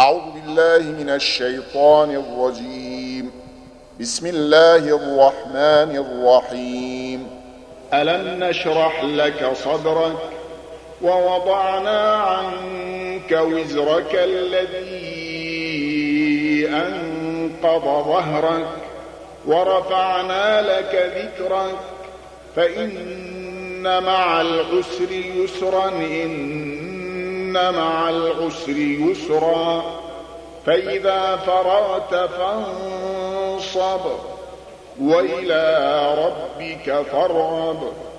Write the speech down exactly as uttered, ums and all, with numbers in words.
أعوذ بالله من الشيطان الرجيم. بسم الله الرحمن الرحيم. ألم نشرح لك صدرك ووضعنا عنك وزرك الذي أنقض ظهرك ورفعنا لك ذكرك فإن مع العسر يسرا إن مع العسر يسرا فإذا فرغت فانصب وإلى ربك فارغب.